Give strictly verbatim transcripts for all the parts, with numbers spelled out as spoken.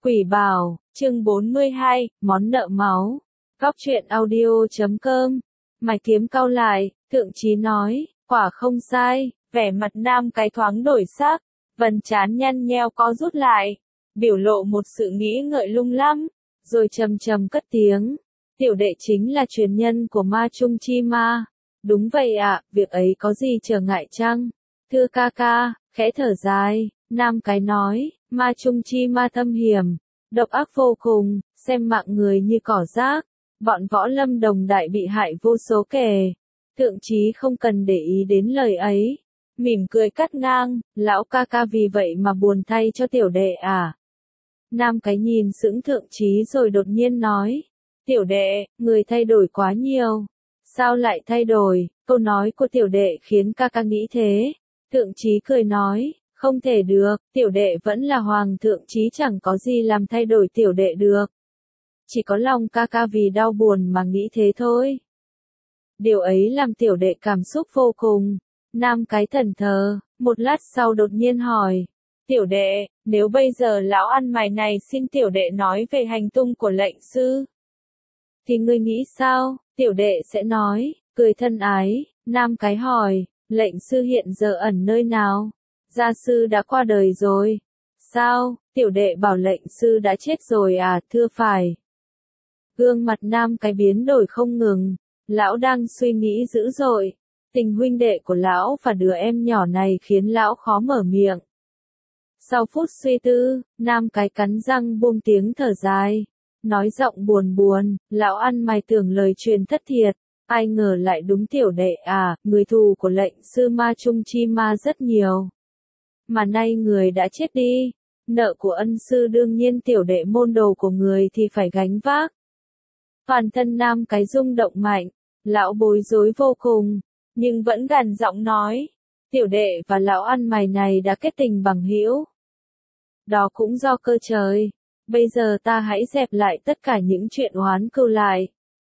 Quỷ bảo, chương bốn mươi hai, món nợ máu. Góc truyện audio chấm com. Mày kiếm cau lại, Thượng Chí nói, quả không sai, vẻ mặt Nam cái thoáng đổi sắc, vầng trán nhăn nheo co rút lại, biểu lộ một sự nghĩ ngợi lung lắm, rồi trầm trầm cất tiếng. Tiểu đệ chính là truyền nhân của Ma Trung Chi Ma. Đúng vậy ạ, à, việc ấy có gì trở ngại chăng? Thưa ca ca, khẽ thở dài, Nam cái nói, Ma Trung Chi Ma thâm hiểm, độc ác vô cùng, xem mạng người như cỏ rác, bọn võ lâm đồng đại bị hại vô số kể. Thượng Chí không cần để ý đến lời ấy, mỉm cười cắt ngang, lão ca ca vì vậy mà buồn thay cho tiểu đệ à? Nam cái nhìn sững Thượng Chí rồi đột nhiên nói, tiểu đệ, người thay đổi quá nhiều. Sao lại thay đổi? Câu nói của tiểu đệ khiến ca ca nghĩ thế. Thượng Chí cười nói, không thể được, tiểu đệ vẫn là hoàng thượng chí chẳng có gì làm thay đổi tiểu đệ được. Chỉ có lòng ca ca vì đau buồn mà nghĩ thế thôi. Điều ấy làm tiểu đệ cảm xúc vô cùng. Nam cái thần thờ, một lát sau đột nhiên hỏi, tiểu đệ, nếu bây giờ lão ăn mày này xin tiểu đệ nói về hành tung của lệnh sư, thì ngươi nghĩ sao? Tiểu đệ sẽ nói, cười thân ái. Nam cái hỏi, lệnh sư hiện giờ ẩn nơi nào? Gia sư đã qua đời rồi. Sao? Tiểu đệ bảo lệnh sư đã chết rồi à? Thưa phải. Gương mặt Nam cái biến đổi không ngừng. Lão đang suy nghĩ dữ dội. Tình huynh đệ của lão và đứa em nhỏ này khiến lão khó mở miệng. Sau phút suy tư, Nam cái cắn răng buông tiếng thở dài. Nói giọng buồn buồn, lão ăn mày tưởng lời truyền thất thiệt. Ai ngờ lại đúng tiểu đệ à, người thù của lệnh sư Ma Trung Chi Ma rất nhiều. Mà nay người đã chết đi, nợ của ân sư đương nhiên tiểu đệ môn đồ của người thì phải gánh vác. Toàn thân Nam cái rung động mạnh, lão bối rối vô cùng, nhưng vẫn gằn giọng nói, tiểu đệ và lão ăn mày này đã kết tình bằng hữu. Đó cũng do cơ trời, bây giờ ta hãy dẹp lại tất cả những chuyện oán cừu lại.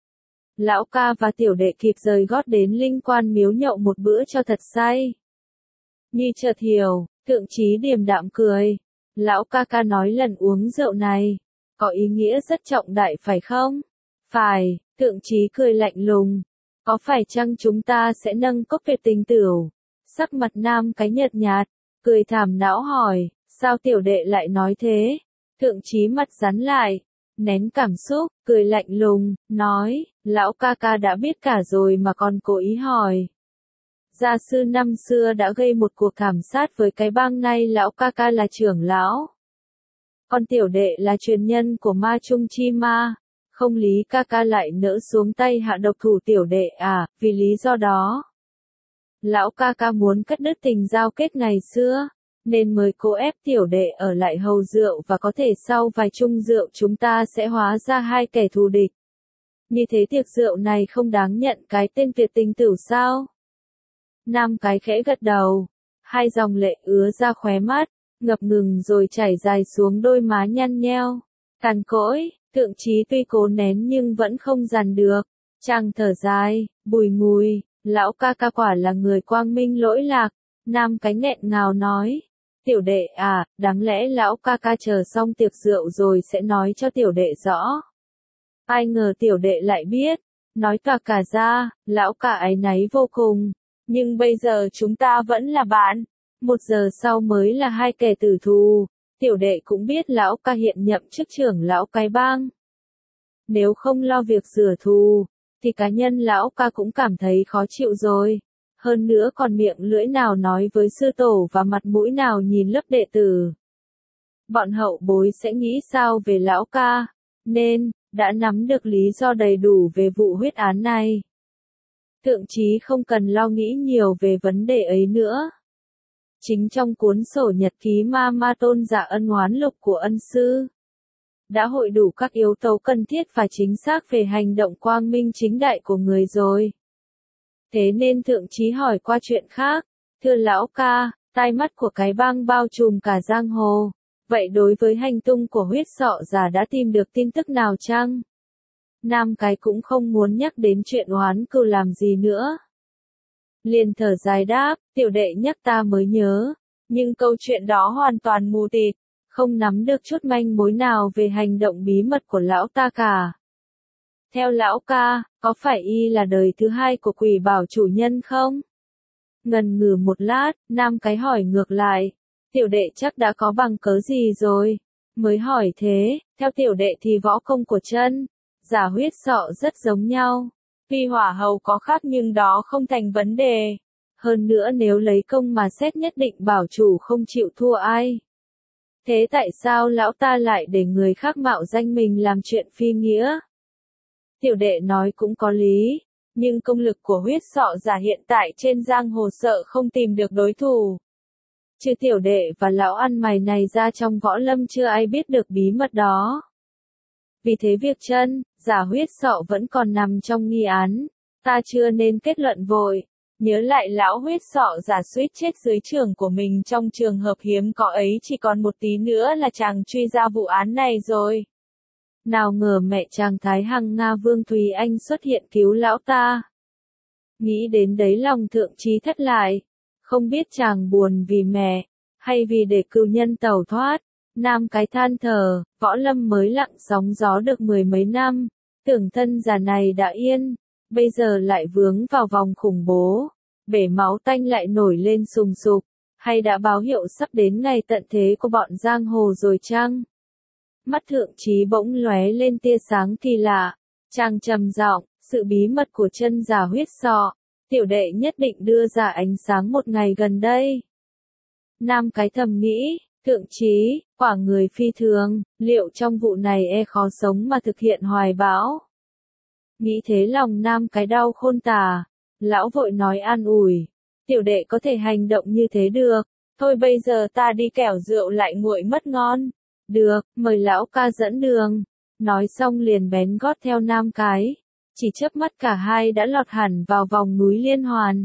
Lão ca và tiểu đệ kịp rời gót đến Linh Quan miếu nhậu một bữa cho thật say. Như chợt hiểu, Thượng Chí điềm đạm cười. Lão ca ca nói lần uống rượu này, có ý nghĩa rất trọng đại phải không? Phải, Thượng Chí cười lạnh lùng. Có phải chăng chúng ta sẽ nâng cốc về tình tửu? Sắc mặt Nam cái nhợt nhạt, cười thảm não hỏi, sao tiểu đệ lại nói thế? Thượng Chí mặt rắn lại, nén cảm xúc, cười lạnh lùng, nói, lão ca ca đã biết cả rồi mà còn cố ý hỏi. Gia sư năm xưa đã gây một cuộc thảm sát với cái bang, nay lão ca ca là trưởng lão. Còn tiểu đệ là truyền nhân của Ma Trung Chi Ma, không lý ca ca lại nỡ xuống tay hạ độc thủ tiểu đệ à, vì lý do đó. Lão ca ca muốn cắt đứt tình giao kết ngày xưa, nên mới cố ép tiểu đệ ở lại hầu rượu và có thể sau vài chung rượu chúng ta sẽ hóa ra hai kẻ thù địch. Như thế tiệc rượu này không đáng nhận cái tên tuyệt tình tửu sao? Nam cái khẽ gật đầu, hai dòng lệ ứa ra khóe mắt, ngập ngừng rồi chảy dài xuống đôi má nhăn nheo. Cằn cỗi, Thượng Chí tuy cố nén nhưng vẫn không dằn được, chàng thở dài, bùi ngùi, lão ca ca quả là người quang minh lỗi lạc. Nam cái nghẹn ngào nói, tiểu đệ à, đáng lẽ lão ca ca chờ xong tiệc rượu rồi sẽ nói cho tiểu đệ rõ. Ai ngờ tiểu đệ lại biết, nói toạc cả ra, lão ca áy náy vô cùng, nhưng bây giờ chúng ta vẫn là bạn, một giờ sau mới là hai kẻ tử thù, tiểu đệ cũng biết lão ca hiện nhậm chức trưởng lão cái bang. Nếu không lo việc rửa thù, thì cá nhân lão ca cũng cảm thấy khó chịu rồi. Hơn nữa còn miệng lưỡi nào nói với sư tổ và mặt mũi nào nhìn lớp đệ tử. Bọn hậu bối sẽ nghĩ sao về lão ca, nên, đã nắm được lý do đầy đủ về vụ huyết án này. Thượng Chí không cần lo nghĩ nhiều về vấn đề ấy nữa. Chính trong cuốn sổ nhật ký Ma Ma Tôn Giả Ân Oán Lục của ân sư, đã hội đủ các yếu tố cần thiết và chính xác về hành động quang minh chính đại của người rồi. Thế nên Thượng Chí hỏi qua chuyện khác, thưa lão ca, tai mắt của cái bang bao trùm cả giang hồ, vậy đối với hành tung của huyết sọ giả đã tìm được tin tức nào chăng? Nam cái cũng không muốn nhắc đến chuyện oán cừu làm gì nữa. Liền thở dài đáp, tiểu đệ nhắc ta mới nhớ, nhưng câu chuyện đó hoàn toàn mù tịt, không nắm được chút manh mối nào về hành động bí mật của lão ta cả. Theo lão ca, có phải y là đời thứ hai của Quỷ Bảo chủ nhân không? Ngần ngừ một lát, Nam cái hỏi ngược lại. Tiểu đệ chắc đã có bằng cớ gì rồi? Mới hỏi thế, theo tiểu đệ thì võ công của chân, giả huyết sọ rất giống nhau. Tuy hỏa hầu có khác nhưng đó không thành vấn đề. Hơn nữa nếu lấy công mà xét nhất định bảo chủ không chịu thua ai. Thế tại sao lão ta lại để người khác mạo danh mình làm chuyện phi nghĩa? Tiểu đệ nói cũng có lý, nhưng công lực của huyết sọ giả hiện tại trên giang hồ sợ không tìm được đối thủ. Chứ tiểu đệ và lão ăn mày này ra trong võ lâm chưa ai biết được bí mật đó. Vì thế việc chân, giả huyết sọ vẫn còn nằm trong nghi án, ta chưa nên kết luận vội. Nhớ lại lão huyết sọ giả suýt chết dưới trường của mình trong trường hợp hiếm có ấy, chỉ còn một tí nữa là chàng truy ra vụ án này rồi. Nào ngờ mẹ chàng Thái Hằng Nga Vương Thùy Anh xuất hiện cứu lão ta. Nghĩ đến đấy lòng thượng trí thất lại. Không biết chàng buồn vì mẹ, hay vì để cừu nhân tẩu thoát. Nam cái than thở, võ lâm mới lặng sóng gió được mười mấy năm. Tưởng thân già này đã yên, bây giờ lại vướng vào vòng khủng bố. Bể máu tanh lại nổi lên sùng sục, hay đã báo hiệu sắp đến ngày tận thế của bọn giang hồ rồi chăng? Mắt thượng trí bỗng lóe lên tia sáng kỳ lạ, chàng trầm giọng, sự bí mật của chân giả huyết sọ, tiểu đệ nhất định đưa ra ánh sáng một ngày gần đây. Nam cái thầm nghĩ, thượng trí, quả người phi thường, liệu trong vụ này e khó sống mà thực hiện hoài bão. Nghĩ thế lòng nam cái đau khôn tả, lão vội nói an ủi, tiểu đệ có thể hành động như thế được, thôi bây giờ ta đi kẻo rượu lại nguội mất ngon. Được, mời lão ca dẫn đường. Nói xong liền bén gót theo nam cái. Chỉ chớp mắt cả hai đã lọt hẳn vào vòng núi liên hoàn.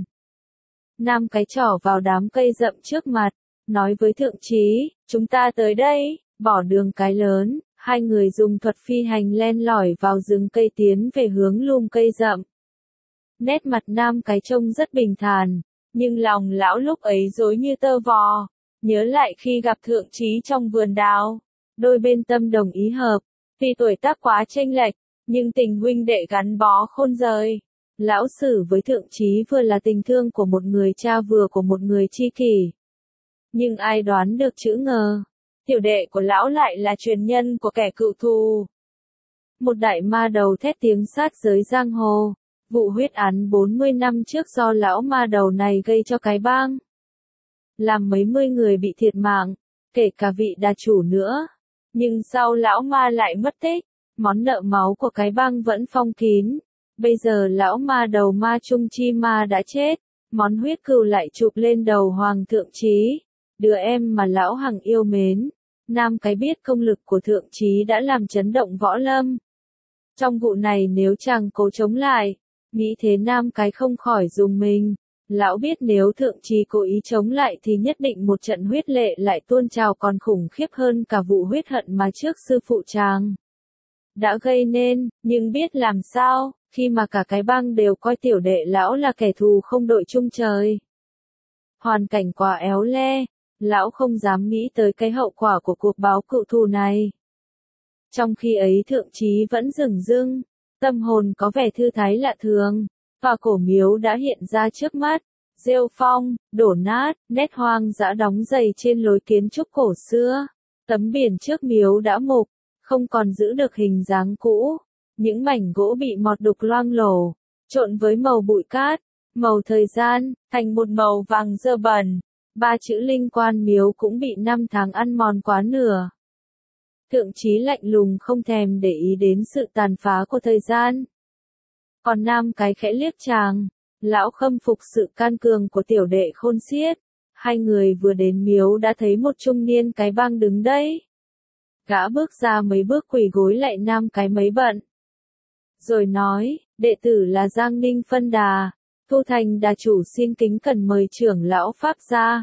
Nam cái trỏ vào đám cây rậm trước mặt, nói với thượng trí, chúng ta tới đây, bỏ đường cái lớn. Hai người dùng thuật phi hành len lỏi vào rừng cây tiến về hướng lùm cây rậm. Nét mặt nam cái trông rất bình thản, nhưng lòng lão lúc ấy rối như tơ vò. Nhớ lại khi gặp thượng trí trong vườn đào. Đôi bên tâm đồng ý hợp, tuy tuổi tác quá chênh lệch, nhưng tình huynh đệ gắn bó khôn rời. Lão xử với thượng trí vừa là tình thương của một người cha vừa của một người tri kỷ. Nhưng ai đoán được chữ ngờ, tiểu đệ của lão lại là truyền nhân của kẻ cựu thù. Một đại ma đầu thét tiếng sát giới giang hồ, vụ huyết án bốn mươi năm trước do lão ma đầu này gây cho cái bang. Làm mấy mươi người bị thiệt mạng, kể cả vị đà chủ nữa. Nhưng sau lão ma lại mất tích, món nợ máu của cái bang vẫn phong kín. Bây giờ lão ma đầu ma trung chi ma đã chết, món huyết cừu lại chụp lên đầu hoàng thượng trí, đứa em mà lão hằng yêu mến. Nam cái biết công lực của thượng trí đã làm chấn động võ lâm. Trong vụ này nếu chàng cố chống lại, nghĩ thế nam cái không khỏi rùng mình. Lão biết nếu thượng trí cố ý chống lại thì nhất định một trận huyết lệ lại tuôn trào còn khủng khiếp hơn cả vụ huyết hận mà trước sư phụ chàng đã gây nên, nhưng biết làm sao, khi mà cả cái bang đều coi tiểu đệ lão là kẻ thù không đội chung trời. Hoàn cảnh quá éo le, lão không dám nghĩ tới cái hậu quả của cuộc báo cựu thù này. Trong khi ấy thượng trí vẫn dửng dưng, tâm hồn có vẻ thư thái lạ thường. Và cổ miếu đã hiện ra trước mắt, rêu phong, đổ nát, nét hoang dã đóng dày trên lối kiến trúc cổ xưa. Tấm biển trước miếu đã mục, không còn giữ được hình dáng cũ. Những mảnh gỗ bị mọt đục loang lổ, trộn với màu bụi cát, màu thời gian, thành một màu vàng dơ bẩn. Ba chữ linh quan miếu cũng bị năm tháng ăn mòn quá nửa. Thượng trí lạnh lùng không thèm để ý đến sự tàn phá của thời gian. Còn nam cái khẽ liếc chàng, lão khâm phục sự can cường của tiểu đệ khôn xiết. Hai người vừa đến miếu đã thấy một trung niên cái bang đứng đây. Gã bước ra mấy bước quỳ gối lại nam cái mấy bận. Rồi nói, đệ tử là Giang Ninh Phân Đà, Thu Thành đà chủ xin kính cần mời trưởng lão pháp ra.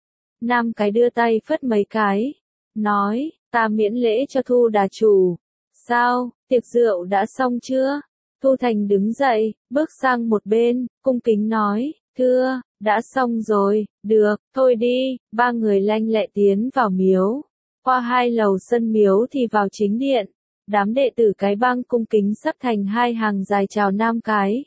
Nam cái đưa tay phất mấy cái, nói, ta miễn lễ cho Thu đà chủ. Sao, tiệc rượu đã xong chưa? Thu Thành đứng dậy, bước sang một bên, cung kính nói, thưa, đã xong rồi, được, thôi đi. Ba người lanh lẹ tiến vào miếu. Qua hai lầu sân miếu thì vào chính điện. Đám đệ tử cái bang cung kính sắp thành hai hàng dài chào Nam Cái.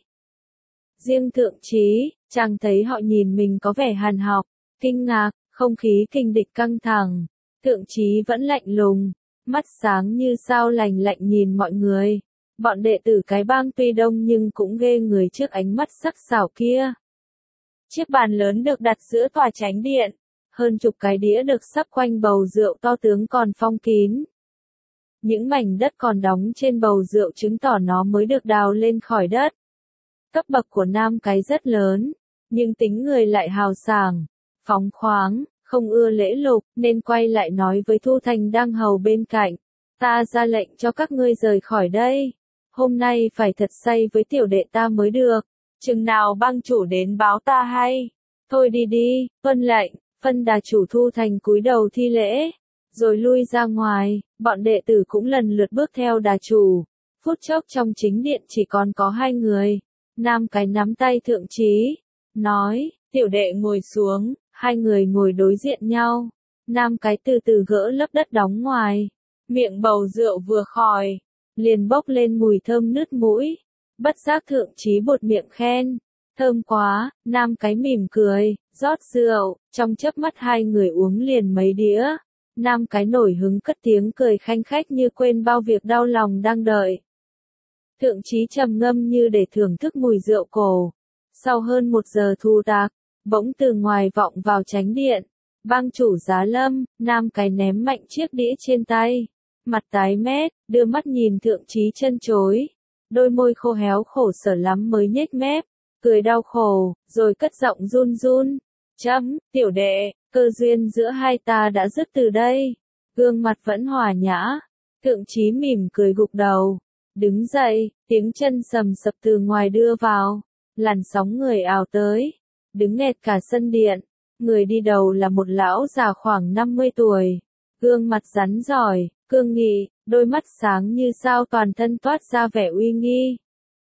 Riêng thượng trí, chàng thấy họ nhìn mình có vẻ hàn học, kinh ngạc, không khí kình địch căng thẳng. Thượng trí vẫn lạnh lùng, mắt sáng như sao lành lạnh nhìn mọi người. Bọn đệ tử cái bang tuy đông nhưng cũng ghê người trước ánh mắt sắc sảo kia. Chiếc bàn lớn được đặt giữa tòa chánh điện, hơn chục cái đĩa được sắp quanh bầu rượu to tướng còn phong kín. Những mảnh đất còn đóng trên bầu rượu chứng tỏ nó mới được đào lên khỏi đất. Cấp bậc của Nam Cái rất lớn, nhưng tính người lại hào sảng, phóng khoáng, không ưa lễ lục, nên quay lại nói với Thu Thành đang hầu bên cạnh. Ta ra lệnh cho các ngươi rời khỏi đây. Hôm nay phải thật say với tiểu đệ ta mới được. Chừng nào bang chủ đến báo ta hay. Thôi đi đi, vân lệnh, phân đà chủ Thu Thành cúi đầu thi lễ. Rồi lui ra ngoài, bọn đệ tử cũng lần lượt bước theo đà chủ. Phút chốc trong chính điện chỉ còn có hai người. Nam Cái nắm tay thượng trí, nói, tiểu đệ ngồi xuống, hai người ngồi đối diện nhau. Nam Cái từ từ gỡ lớp đất đóng ngoài. Miệng bầu rượu vừa khòi, liền bốc lên mùi thơm nứt mũi. Bất giác thượng trí buột miệng khen. Thơm quá, Nam Cái mỉm cười, rót rượu, trong chớp mắt hai người uống liền mấy đĩa. Nam Cái nổi hứng cất tiếng cười khanh khách như quên bao việc đau lòng đang đợi. Thượng trí trầm ngâm như để thưởng thức mùi rượu cổ. Sau hơn một giờ thu tạc, bỗng từ ngoài vọng vào chánh điện. Bang chủ Giá Lâm, Nam Cái ném mạnh chiếc đĩa trên tay. Mặt tái mét, đưa mắt nhìn thượng trí chân chối. Đôi môi khô héo khổ sở lắm mới nhếch mép, cười đau khổ, rồi cất giọng run run. Chấm, tiểu đệ, cơ duyên giữa hai ta đã dứt từ đây. Gương mặt vẫn hòa nhã. Thượng trí mỉm cười gục đầu. Đứng dậy, tiếng chân sầm sập từ ngoài đưa vào. Làn sóng người ào tới. Đứng nghẹt cả sân điện. Người đi đầu là một lão già khoảng năm mươi tuổi. Gương mặt rắn giỏi, cương nghị, đôi mắt sáng như sao toàn thân toát ra vẻ uy nghi.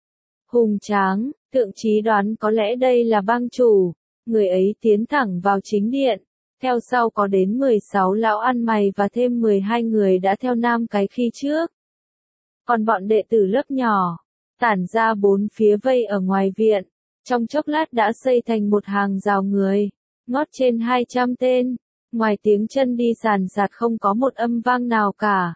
Hùng tráng, thượng trí đoán có lẽ đây là bang chủ. Người ấy tiến thẳng vào chính điện. Theo sau có đến mười sáu lão ăn mày và thêm mười hai người đã theo Nam Cái khi trước. Còn bọn đệ tử lớp nhỏ, tản ra bốn phía vây ở ngoài viện. Trong chốc lát đã xây thành một hàng rào người, ngót trên hai trăm tên. Ngoài tiếng chân đi sàn sạt không có một âm vang nào cả.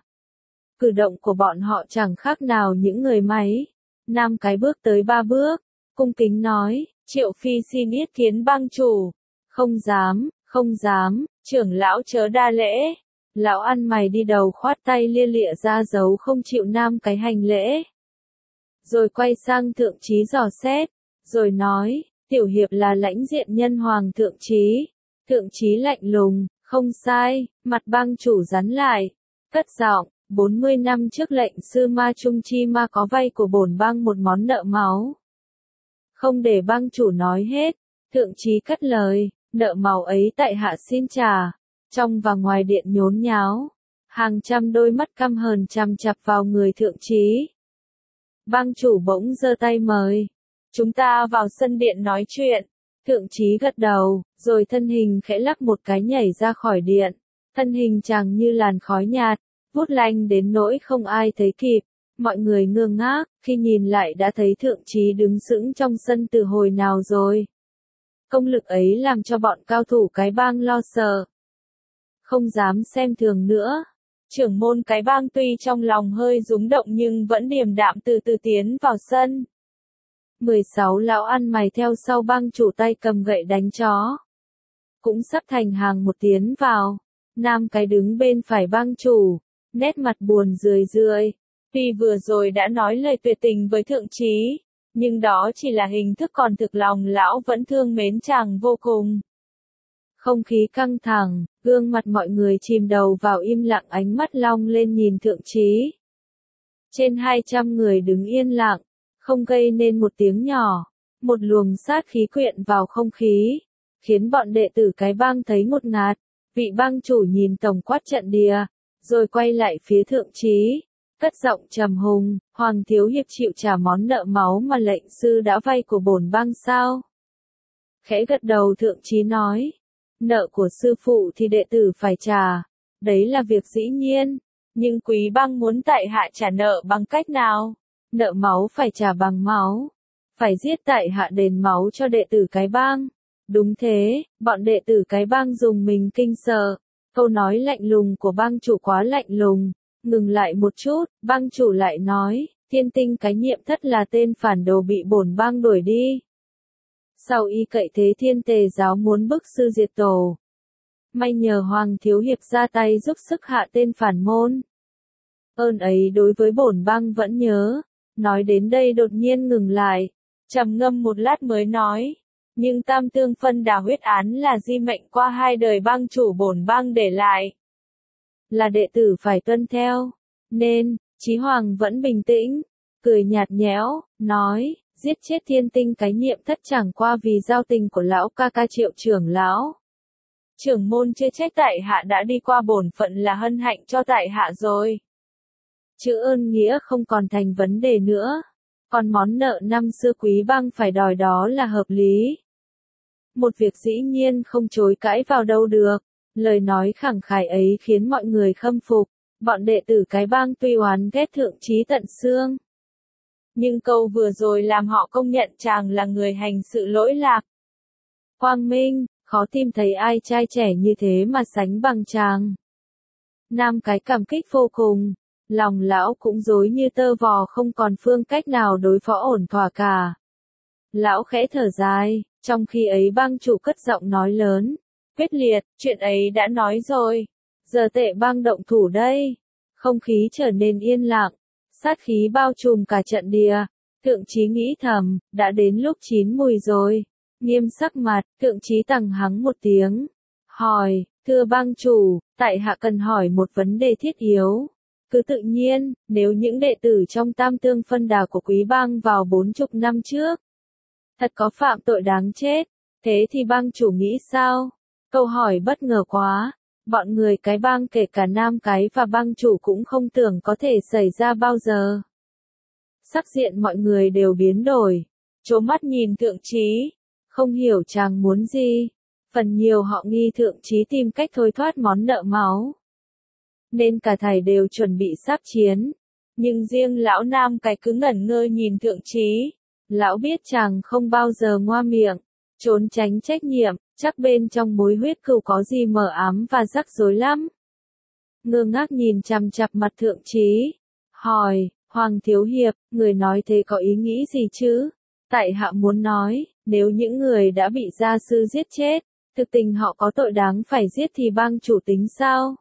Cử động của bọn họ chẳng khác nào những người máy. Nam Cái bước tới ba bước, cung kính nói, Triệu Phi xin yết kiến bang chủ. Không dám, không dám, trưởng lão chớ đa lễ. Lão ăn mày đi đầu khoát tay lia lịa ra dấu không chịu Nam Cái hành lễ. Rồi quay sang thượng trí dò xét, rồi nói, tiểu hiệp là lãnh diện nhân hoàng thượng trí. Thượng trí lạnh lùng, không sai, mặt bang chủ rắn lại, cất giọng, bốn mươi năm trước lệnh sư ma trung chi ma có vay của bổn bang một món nợ máu. Không để bang chủ nói hết, thượng trí cất lời, nợ máu ấy tại hạ xin trả. Trong và ngoài điện nhốn nháo, hàng trăm đôi mắt căm hờn chằm chặp vào người thượng trí. Bang chủ bỗng giơ tay mời, chúng ta vào sân điện nói chuyện. Thượng trí gật đầu, rồi thân hình khẽ lắc một cái nhảy ra khỏi điện. Thân hình chàng như làn khói nhạt, vút lanh đến nỗi không ai thấy kịp. Mọi người ngơ ngác, khi nhìn lại đã thấy thượng trí đứng sững trong sân từ hồi nào rồi. Công lực ấy làm cho bọn cao thủ cái bang lo sợ. Không dám xem thường nữa. Trưởng môn cái bang tuy trong lòng hơi rúng động nhưng vẫn điềm đạm từ từ tiến vào sân. mười sáu lão ăn mày theo sau bang chủ tay cầm gậy đánh chó. Cũng sắp thành hàng một tiến vào. Nam Cái đứng bên phải bang chủ, nét mặt buồn rười rượi. Tuy vừa rồi đã nói lời tuyệt tình với thượng trí, nhưng đó chỉ là hình thức, còn thực lòng lão vẫn thương mến chàng vô cùng. Không khí căng thẳng, gương mặt mọi người chìm đầu vào im lặng, ánh mắt long lên nhìn thượng trí. Trên hai trăm người đứng yên lặng, không gây nên một tiếng nhỏ. Một luồng sát khí quyện vào không khí, khiến bọn đệ tử cái bang thấy ngột ngạt. Vị bang chủ nhìn tổng quát trận địa, rồi quay lại phía thượng trí, cất giọng trầm hùng, Hoàng thiếu hiệp chịu trả món nợ máu mà lệnh sư đã vay của bổn bang sao? Khẽ gật đầu thượng trí nói, nợ của sư phụ thì đệ tử phải trả, đấy là việc dĩ nhiên. Nhưng Quý Bang muốn tại hạ trả nợ bằng cách nào? Nợ máu phải trả bằng máu. Phải giết tại hạ đền máu cho đệ tử cái bang. Đúng thế, bọn đệ tử cái bang dùng mình kinh sợ. Câu nói lạnh lùng của bang chủ quá lạnh lùng. Ngừng lại một chút, bang chủ lại nói, Thiên Tinh cái nhiệm thất là tên phản đồ bị bổn bang đuổi đi. Sau y cậy thế Thiên Tề giáo muốn bức sư diệt tổ. May nhờ Hoàng Thiếu Hiệp ra tay giúp sức hạ tên phản môn. Ơn ấy đối với bổn bang vẫn nhớ. Nói đến đây đột nhiên ngừng lại. Trầm ngâm một lát mới nói. Nhưng tam tương phân đà huyết án là di mệnh qua hai đời bang chủ bổn bang để lại. Là đệ tử phải tuân theo. Nên, Chí Hoàng vẫn bình tĩnh. Cười nhạt nhẽo, nói, giết chết Thiên Tinh cái nhiệm thất chẳng qua vì giao tình của lão ca ca Triệu trưởng lão. Trưởng môn chưa trách tại hạ đã đi qua bổn phận là hân hạnh cho tại hạ rồi. Chữ ơn nghĩa không còn thành vấn đề nữa. Còn món nợ năm xưa Quý Bang phải đòi đó là hợp lý. Một việc dĩ nhiên không chối cãi vào đâu được. Lời nói khẳng khái ấy khiến mọi người khâm phục. Bọn đệ tử cái bang tuy oán ghét thượng trí tận xương. Nhưng câu vừa rồi làm họ công nhận chàng là người hành sự lỗi lạc. Quang Minh, khó tìm thấy ai trai trẻ như thế mà sánh bằng chàng. Nam cái cảm kích vô cùng. Lòng lão cũng rối như tơ vò không còn phương cách nào đối phó ổn thỏa cả. Lão khẽ thở dài, trong khi ấy bang chủ cất giọng nói lớn. Quyết liệt, chuyện ấy đã nói rồi. Giờ tệ bang động thủ đây. Không khí trở nên yên lặng. Sát khí bao trùm cả trận địa. Thượng trí nghĩ thầm, đã đến lúc chín mùi rồi. Nghiêm sắc mặt, thượng trí tằng hắng một tiếng. Hỏi, thưa bang chủ, tại hạ cần hỏi một vấn đề thiết yếu. Cứ tự nhiên, nếu những đệ tử trong tam tương phân đà của Quý Bang vào bốn chục năm trước, thật có phạm tội đáng chết, thế thì bang chủ nghĩ sao? Câu hỏi bất ngờ quá, bọn người cái bang kể cả Nam cái và bang chủ cũng không tưởng có thể xảy ra bao giờ. Sắc diện mọi người đều biến đổi, trố mắt nhìn thượng trí, không hiểu chàng muốn gì. Phần nhiều họ nghi thượng trí tìm cách thôi thoát món nợ máu. Nên cả thầy đều chuẩn bị sắp chiến. Nhưng riêng lão Nam cái cứ ngẩn ngơ nhìn thượng trí. Lão biết chàng không bao giờ ngoa miệng, trốn tránh trách nhiệm, chắc bên trong mối huyết cừu có gì mờ ám và rắc rối lắm. Ngơ ngác nhìn chằm chằm mặt thượng trí, hỏi, Hoàng Thiếu Hiệp, người nói thế có ý nghĩ gì chứ? Tại hạ muốn nói, nếu những người đã bị gia sư giết chết, thực tình họ có tội đáng phải giết thì bang chủ tính sao?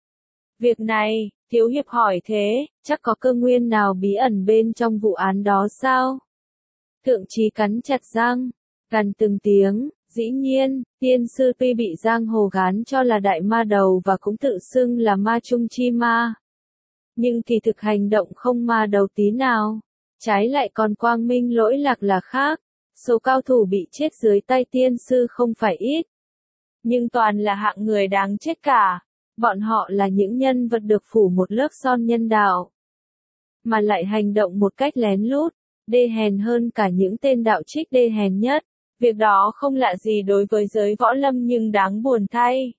Việc này, Thiếu Hiệp hỏi thế, chắc có cơ nguyên nào bí ẩn bên trong vụ án đó sao? Thượng trí cắn chặt răng, gằn từng tiếng, dĩ nhiên, tiên sư tuy bị giang hồ gán cho là đại ma đầu và cũng tự xưng là ma trung chi ma. Nhưng thì thực hành động không ma đầu tí nào. Trái lại còn quang minh lỗi lạc là khác. Số cao thủ bị chết dưới tay tiên sư không phải ít. Nhưng toàn là hạng người đáng chết cả. Bọn họ là những nhân vật được phủ một lớp son nhân đạo. Mà lại hành động một cách lén lút, đê hèn hơn cả những tên đạo trích đê hèn nhất. Việc đó không lạ gì đối với giới võ lâm nhưng đáng buồn thay.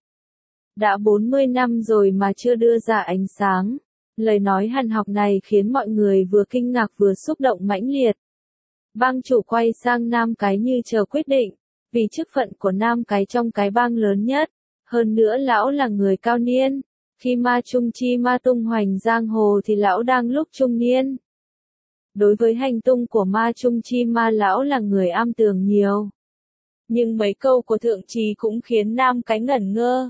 Đã bốn mươi năm rồi mà chưa đưa ra ánh sáng. Lời nói hằn học này khiến mọi người vừa kinh ngạc vừa xúc động mãnh liệt. Bang chủ quay sang Nam cái như chờ quyết định. Vì chức phận của Nam cái trong cái bang lớn nhất. Hơn nữa lão là người cao niên. Khi ma trung chi ma tung hoành giang hồ thì lão đang lúc trung niên. Đối với hành tung của ma trung chi ma lão là người am tường nhiều. Nhưng mấy câu của thượng trí cũng khiến Nam cái ngẩn ngơ.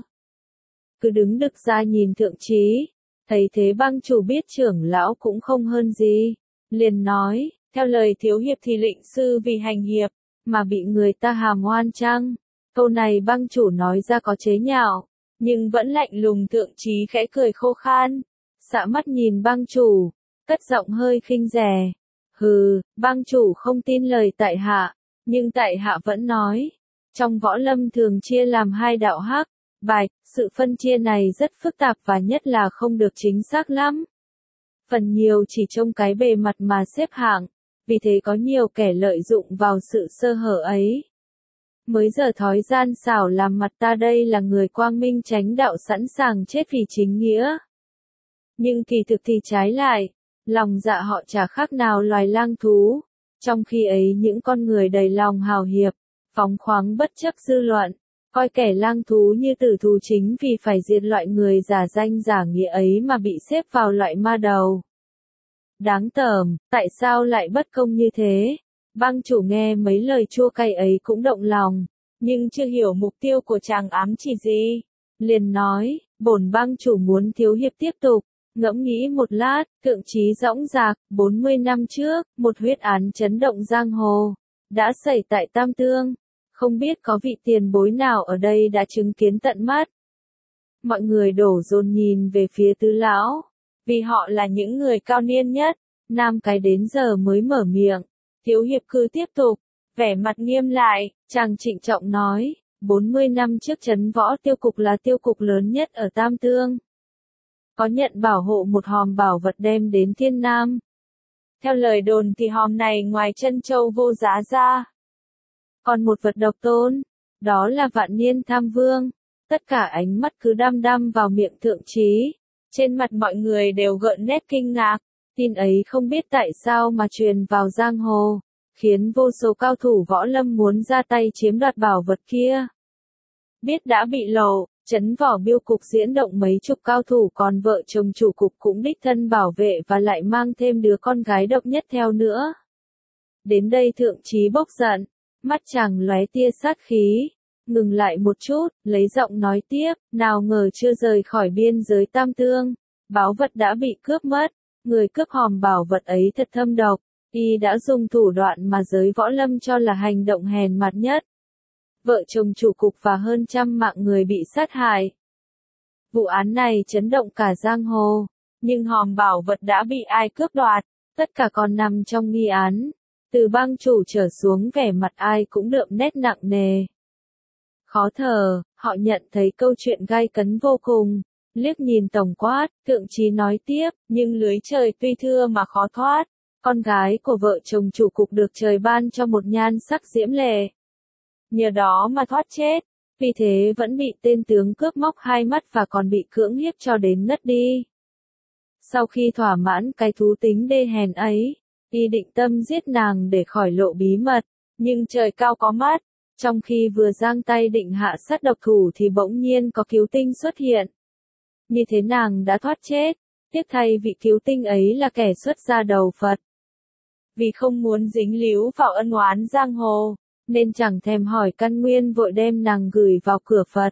Cứ đứng đực ra nhìn thượng trí. Thấy thế bang chủ biết trưởng lão cũng không hơn gì. Liền nói, theo lời Thiếu Hiệp thì lệnh sư vì hành hiệp, mà bị người ta hàm oan chăng? Câu này bang chủ nói ra có chế nhạo, nhưng vẫn lạnh lùng. Thượng trí khẽ cười khô khan, xạ mắt nhìn bang chủ, cất giọng hơi khinh rẻ. Hừ, bang chủ không tin lời tại hạ, nhưng tại hạ vẫn nói. Trong võ lâm thường chia làm hai đạo hắc, bạch, sự phân chia này rất phức tạp và nhất là không được chính xác lắm. Phần nhiều chỉ trông cái bề mặt mà xếp hạng, vì thế có nhiều kẻ lợi dụng vào sự sơ hở ấy. Mới giờ thói gian xảo làm mặt ta đây là người quang minh chánh đạo sẵn sàng chết vì chính nghĩa. Nhưng kỳ thực thì trái lại, lòng dạ họ chả khác nào loài lang thú, trong khi ấy những con người đầy lòng hào hiệp, phóng khoáng bất chấp dư luận, coi kẻ lang thú như tử thù chính vì phải diệt loại người giả danh giả nghĩa ấy mà bị xếp vào loại ma đầu. Đáng tởm, tại sao lại bất công như thế? Bang chủ nghe mấy lời chua cay ấy cũng động lòng, nhưng chưa hiểu mục tiêu của chàng ám chỉ gì. Liền nói, bổn bang chủ muốn thiếu hiệp tiếp tục. Ngẫm nghĩ một lát, thượng chí dõng dạc, bốn mươi năm trước, một huyết án chấn động giang hồ, đã xảy tại Tam Tương. Không biết có vị tiền bối nào ở đây đã chứng kiến tận mắt. Mọi người đổ dồn nhìn về phía Tứ lão, vì họ là những người cao niên nhất. Nam cái đến giờ mới mở miệng, thiếu hiệp cứ tiếp tục, vẻ mặt nghiêm lại, chàng trịnh trọng nói, bốn mươi năm trước trấn võ tiêu cục là tiêu cục lớn nhất ở Tam Tương. Có nhận bảo hộ một hòm bảo vật đem đến Thiên Nam. Theo lời đồn thì hòm này ngoài chân châu vô giá ra, còn một vật độc tôn, đó là Vạn Niên Tham Vương. Tất cả ánh mắt cứ đăm đăm vào miệng thượng chí, trên mặt mọi người đều gợn nét kinh ngạc. Tin ấy không biết tại sao mà truyền vào giang hồ, khiến vô số cao thủ võ lâm muốn ra tay chiếm đoạt bảo vật kia. Biết đã bị lộ, trấn võ biêu cục diễn động mấy chục cao thủ, còn vợ chồng chủ cục cũng đích thân bảo vệ và lại mang thêm đứa con gái độc nhất theo nữa. Đến đây thượng chí bốc giận, mắt chàng lóe tia sát khí, ngừng lại một chút, lấy giọng nói tiếp, nào ngờ chưa rời khỏi biên giới Tam Tương, báu vật đã bị cướp mất, người cướp hòm bảo vật ấy thật thâm độc, y đã dùng thủ đoạn mà giới võ lâm cho là hành động hèn mặt nhất. Vợ chồng chủ cục và hơn trăm mạng người bị sát hại. Vụ án này chấn động cả giang hồ, nhưng hòm bảo vật đã bị ai cướp đoạt, tất cả còn nằm trong nghi án. Từ bang chủ trở xuống vẻ mặt ai cũng đượm nét nặng nề. Khó thở, họ nhận thấy câu chuyện gai cấn vô cùng, liếc nhìn tổng quát, thượng chí nói tiếp, nhưng lưới trời tuy thưa mà khó thoát, con gái của vợ chồng chủ cục được trời ban cho một nhan sắc diễm lệ. Nhờ đó mà thoát chết, vì thế vẫn bị tên tướng cướp móc hai mắt và còn bị cưỡng hiếp cho đến ngất đi. Sau khi thỏa mãn cái thú tính đê hèn ấy, y định tâm giết nàng để khỏi lộ bí mật, nhưng trời cao có mắt, trong khi vừa giang tay định hạ sát độc thủ thì bỗng nhiên có cứu tinh xuất hiện. Như thế nàng đã thoát chết, tiếc thay vị cứu tinh ấy là kẻ xuất gia đầu Phật. Vì không muốn dính líu vào ân oán giang hồ, nên chẳng thèm hỏi căn nguyên vội đem nàng gửi vào cửa Phật.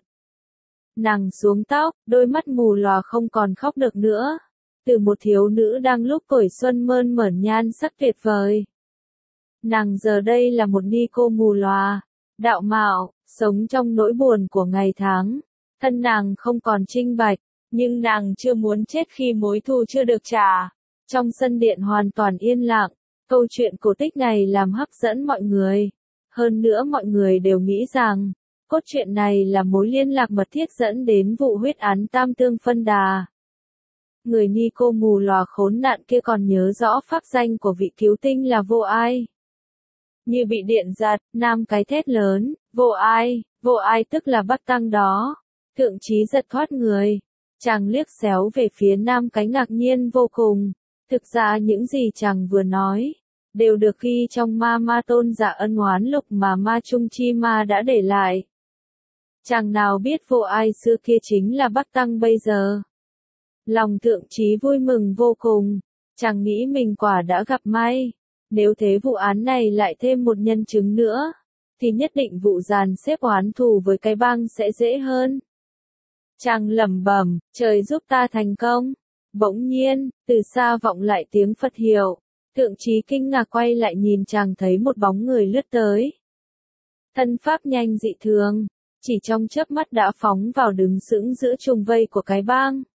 Nàng xuống tóc, đôi mắt mù lòa không còn khóc được nữa. Từ một thiếu nữ đang lúc tuổi xuân mơn mởn nhan sắc tuyệt vời, nàng giờ đây là một ni cô mù lòa, đạo mạo, sống trong nỗi buồn của ngày tháng. Thân nàng không còn trinh bạch, nhưng nàng chưa muốn chết khi mối thù chưa được trả. Trong sân điện hoàn toàn yên lặng, câu chuyện cổ tích này làm hấp dẫn mọi người. Hơn nữa mọi người đều nghĩ rằng, cốt truyện này là mối liên lạc mật thiết dẫn đến vụ huyết án Tam Tương phân đà. Người ni cô mù lòa khốn nạn kia còn nhớ rõ pháp danh của vị cứu tinh là Vô Ai. Như bị điện giật, nam cái thét lớn, Vô Ai, Vô Ai tức là Bắc Tăng đó. Thượng chí giật thoát người, chàng liếc xéo về phía nam cái ngạc nhiên vô cùng. Thực ra những gì chàng vừa nói, đều được ghi trong ma ma tôn giả ân oán lục mà ma trung chi ma đã để lại. Chàng nào biết Vô Ai xưa kia chính là Bắc Tăng bây giờ. Lòng thượng chí vui mừng vô cùng, chàng nghĩ mình quả đã gặp may. Nếu thế vụ án này lại thêm một nhân chứng nữa, thì nhất định vụ dàn xếp oán thù với cái bang sẽ dễ hơn. Chàng lẩm bẩm, trời giúp ta thành công. Bỗng nhiên, từ xa vọng lại tiếng Phật hiệu. Thượng chí kinh ngạc quay lại nhìn, chàng thấy một bóng người lướt tới. Thân pháp nhanh dị thường, chỉ trong chớp mắt đã phóng vào đứng sững giữa trùng vây của cái bang.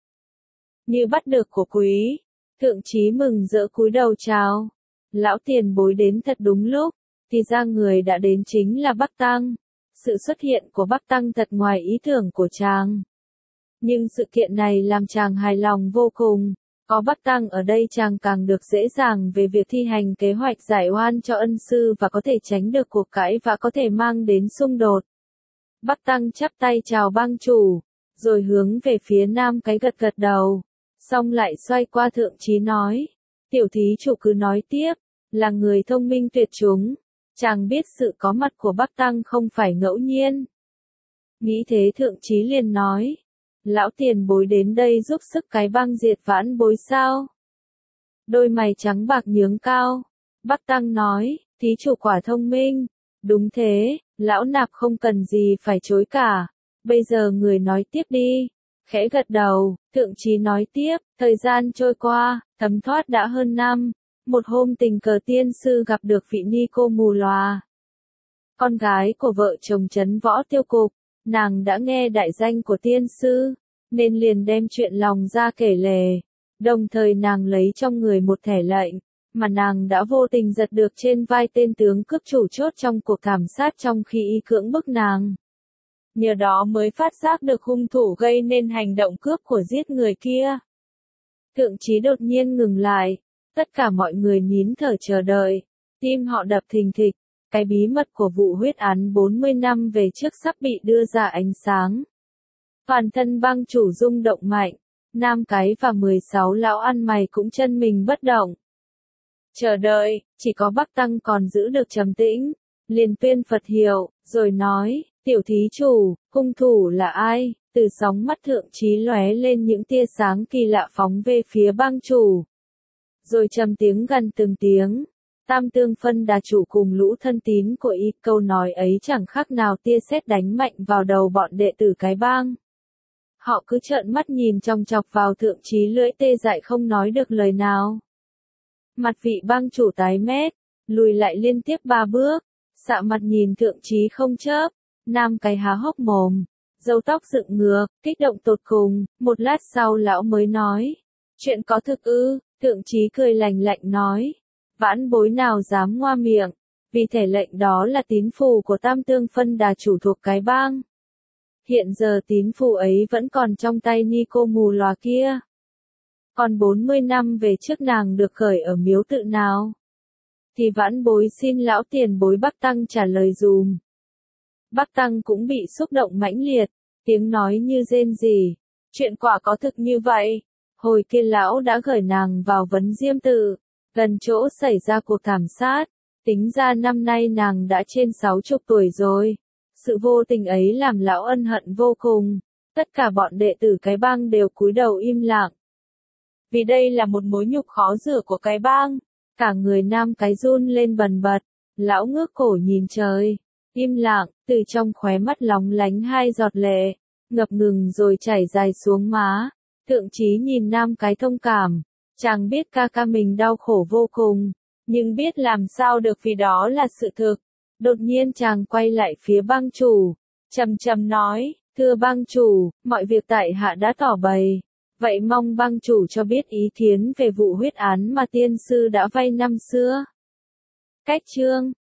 Như bắt được của quý, thượng chí mừng rỡ cúi đầu chào. Lão tiền bối đến thật đúng lúc, thì ra người đã đến chính là Bắc Tăng. Sự xuất hiện của Bắc Tăng thật ngoài ý tưởng của chàng. Nhưng sự kiện này làm chàng hài lòng vô cùng, Có Bắc Tăng ở đây chàng càng được dễ dàng về việc thi hành kế hoạch giải oan cho ân sư và có thể tránh được cuộc cãi và có thể mang đến xung đột. Bắc Tăng chắp tay chào bang chủ, rồi hướng về phía Nam Cái gật gật đầu, xong lại xoay qua Thượng Chí nói, tiểu thí chủ cứ nói tiếp, là người thông minh tuyệt chủng, chàng biết sự có mặt của Bắc Tăng không phải ngẫu nhiên. Nghĩ thế Thượng Chí liền nói, lão tiền bối đến đây giúp sức cái bang diệt vãn bối sao? Đôi mày trắng bạc nhướng cao, Bắc Tăng nói, thí chủ quả thông minh, đúng thế, lão nạp không cần gì phải chối cả, bây giờ người nói tiếp đi. Khẽ gật đầu, Thượng Chí nói tiếp, thời gian trôi qua, thấm thoát đã hơn năm, một hôm tình cờ tiên sư gặp được vị ni cô mù lòa. Con gái của vợ chồng Trấn Võ Tiêu Cục, nàng đã nghe đại danh của tiên sư, nên liền đem chuyện lòng ra kể lể, đồng thời nàng lấy trong người một thẻ lệnh, mà nàng đã vô tình giật được trên vai tên tướng cướp chủ chốt trong cuộc thảm sát trong khi y cưỡng bức nàng. Nhờ đó mới phát giác được hung thủ gây nên hành động cướp của giết người kia. Thượng Chí đột nhiên ngừng lại, tất cả mọi người nín thở chờ đợi, tim họ đập thình thịch, cái bí mật của vụ huyết án bốn mươi năm về trước sắp bị đưa ra ánh sáng. Toàn thân bang chủ rung động mạnh, Nam Cái và mười sáu lão ăn mày cũng chân mình bất động. Chờ đợi, chỉ có Bắc Tăng còn giữ được trầm tĩnh, liền tuyên Phật hiệu, rồi nói, tiểu thí chủ, hung thủ là ai? Từ sóng mắt Thượng Chí lóe lên những tia sáng kỳ lạ phóng về phía bang chủ. Rồi trầm tiếng gần từng tiếng, Tam Tương Phân Đà chủ cùng lũ thân tín của y, câu nói ấy chẳng khác nào tia sét đánh mạnh vào đầu bọn đệ tử cái bang. Họ cứ trợn mắt nhìn chòng chọc vào Thượng Chí lưỡi tê dại không nói được lời nào. Mặt vị bang chủ tái mét, lùi lại liên tiếp ba bước, sạ mặt nhìn Thượng Chí không chớp. Nam Cái há hốc mồm, râu tóc dựng ngược, kích động tột cùng, một lát sau lão mới nói, chuyện có thực ư? Thượng Chí cười lành lạnh nói, vãn bối nào dám ngoa miệng, vì thể lệnh đó là tín phù của Tam Tương Phân Đà chủ thuộc cái bang. Hiện giờ tín phù ấy vẫn còn trong tay ni cô mù lòa kia. Còn bốn mươi năm về trước nàng được khởi ở miếu tự nào? Thì vãn bối xin lão tiền bối Bắc Tăng trả lời dùm. Bắc Tăng cũng bị xúc động mãnh liệt, tiếng nói như rên rỉ, chuyện quả có thực như vậy. Hồi kia lão đã gửi nàng vào Vấn Diêm Tự, gần chỗ xảy ra cuộc thảm sát, tính ra năm nay nàng đã trên sáu chục tuổi rồi. Sự vô tình ấy làm lão ân hận vô cùng, tất cả bọn đệ tử cái bang đều cúi đầu im lặng. Vì đây là một mối nhục khó rửa của cái bang, cả người Nam Cái run lên bần bật, lão ngước cổ nhìn trời, im lặng, từ trong khóe mắt lóng lánh hai giọt lệ, ngập ngừng rồi chảy dài xuống má. Thượng Chí nhìn Nam Cái thông cảm, chàng biết ca ca mình đau khổ vô cùng, nhưng biết làm sao được vì đó là sự thực. Đột nhiên chàng quay lại phía bang chủ, trầm trầm nói, thưa bang chủ, mọi việc tại hạ đã tỏ bày, vậy mong bang chủ cho biết ý kiến về vụ huyết án mà tiên sư đã vay năm xưa. Cách chương